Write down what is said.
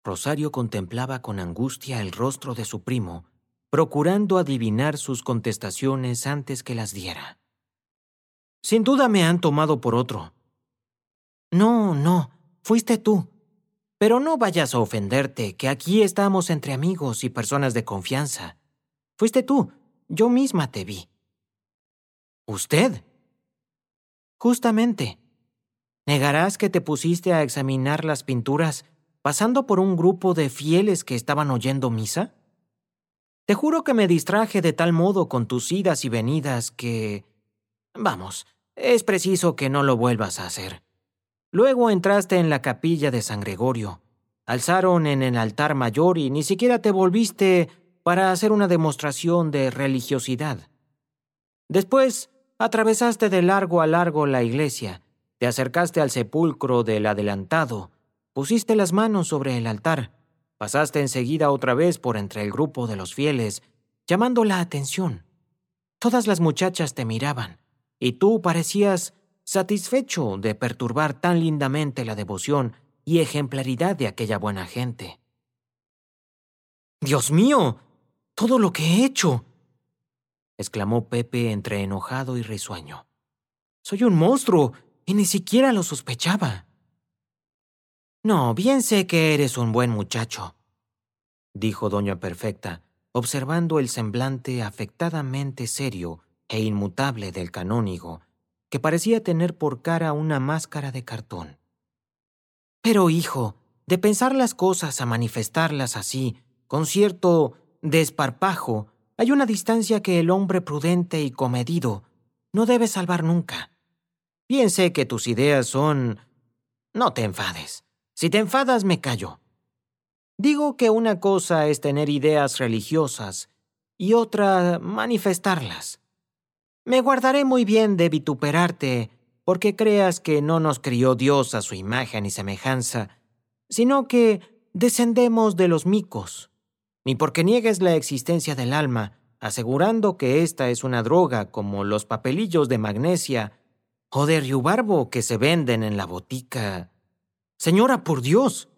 Rosario contemplaba con angustia el rostro de su primo, procurando adivinar sus contestaciones antes que las diera. Sin duda me han tomado por otro. No, no, fuiste tú. Pero no vayas a ofenderte, que aquí estamos entre amigos y personas de confianza. Fuiste tú, yo misma te vi. ¿Usted? Justamente. ¿Negarás que te pusiste a examinar las pinturas pasando por un grupo de fieles que estaban oyendo misa? Te juro que me distraje de tal modo con tus idas y venidas que... Vamos, es preciso que no lo vuelvas a hacer. Luego entraste en la capilla de San Gregorio. Alzaron en el altar mayor y ni siquiera te volviste para hacer una demostración de religiosidad. Después, atravesaste de largo a largo la iglesia, te acercaste al sepulcro del adelantado, pusiste las manos sobre el altar, pasaste enseguida otra vez por entre el grupo de los fieles, llamando la atención. Todas las muchachas te miraban, y tú parecías satisfecho de perturbar tan lindamente la devoción y ejemplaridad de aquella buena gente. ¡Dios mío! ¡Todo lo que he hecho!, exclamó Pepe entre enojado y risueño. Soy un monstruo y ni siquiera lo sospechaba. No, bien sé que eres un buen muchacho, dijo doña Perfecta, observando el semblante afectadamente serio e inmutable del canónigo, que parecía tener por cara una máscara de cartón. Pero, hijo, de pensar las cosas a manifestarlas así, con cierto desparpajo, hay una distancia que el hombre prudente y comedido no debe salvar nunca. Bien sé que tus ideas son... No te enfades. Si te enfadas, me callo. Digo que una cosa es tener ideas religiosas y otra manifestarlas. Me guardaré muy bien de vituperarte porque creas que no nos crió Dios a su imagen y semejanza, sino que descendemos de los micos, ni porque niegues la existencia del alma, asegurando que ésta es una droga como los papelillos de magnesia o de riubarbo que se venden en la botica. Señora, por Dios,